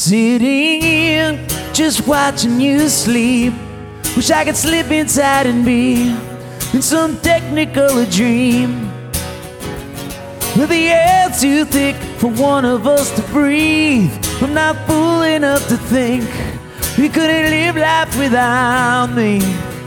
Sitting in, just watching you sleep. Wish I could slip inside and be in some technicolor dream. But the air's too thick for one of us to breathe. I'm not fool enough to think you couldn't live life without me.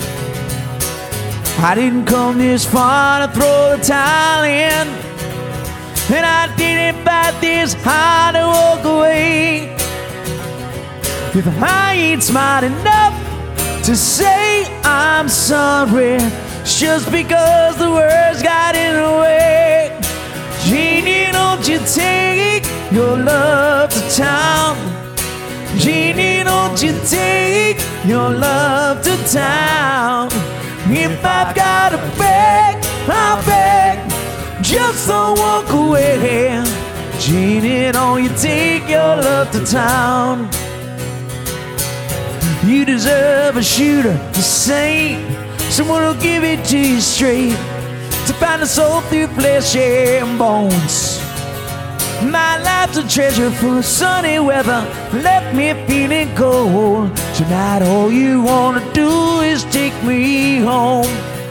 I didn't come this far to throw the towel in, and I didn't fight this hard to walk away. If I ain't smart enough to say I'm sorry, it's just because the words got in the way. Jeannie, don't you take your love to town. Jeannie, don't you take your love to town. If I've gotta beg, I'll beg, just don't walk away. Jeannie, don't you take your love to town. You deserve a shooter, a saint, someone who'll give it to you straight, to find a soul through flesh and bones. My life's a treasure full of sunny weather, left me feeling cold. Tonight all you wanna do is take me home.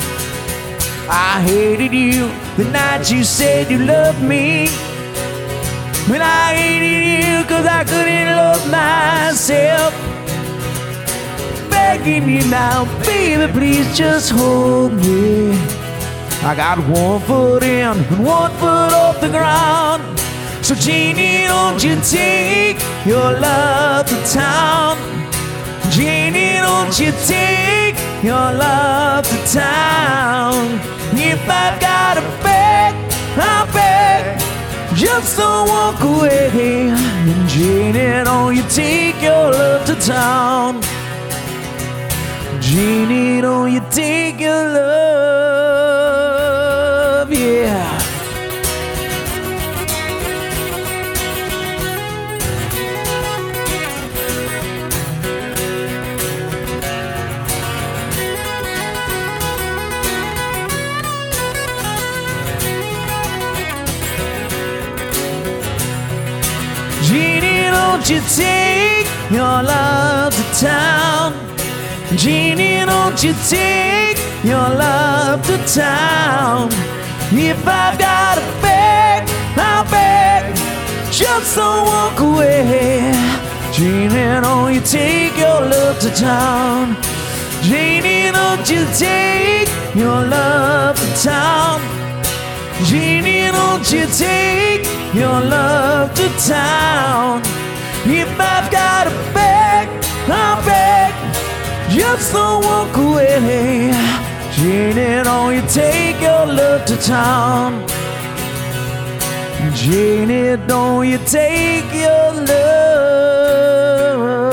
I hated you the night you said you loved me, and I hated you cause I couldn't love myself. Begging you now, baby, please just hold me. I got one foot in and one foot off the ground. So Jeannie, don't you take your love to town. Jeannie, don't you take your love to town. If I've gotta beg, I'll beg, just don't walk away. And Jeannie, don't you take your love to town. Jeannie, don't you take your love, yeah. Jeannie, don't you take your love to town. Jeannie, don't you take your love to town. If I've gotta beg, I'll beg, just don't walk away. Jeannie, don't you take your love to town. Jeannie, don't you take your love to town. Jeannie, don't you take your love to town. If I've gotta beg, I'll beg, just don't walk away. Jeannie, don't you take your love to town. Jeannie, don't you take your love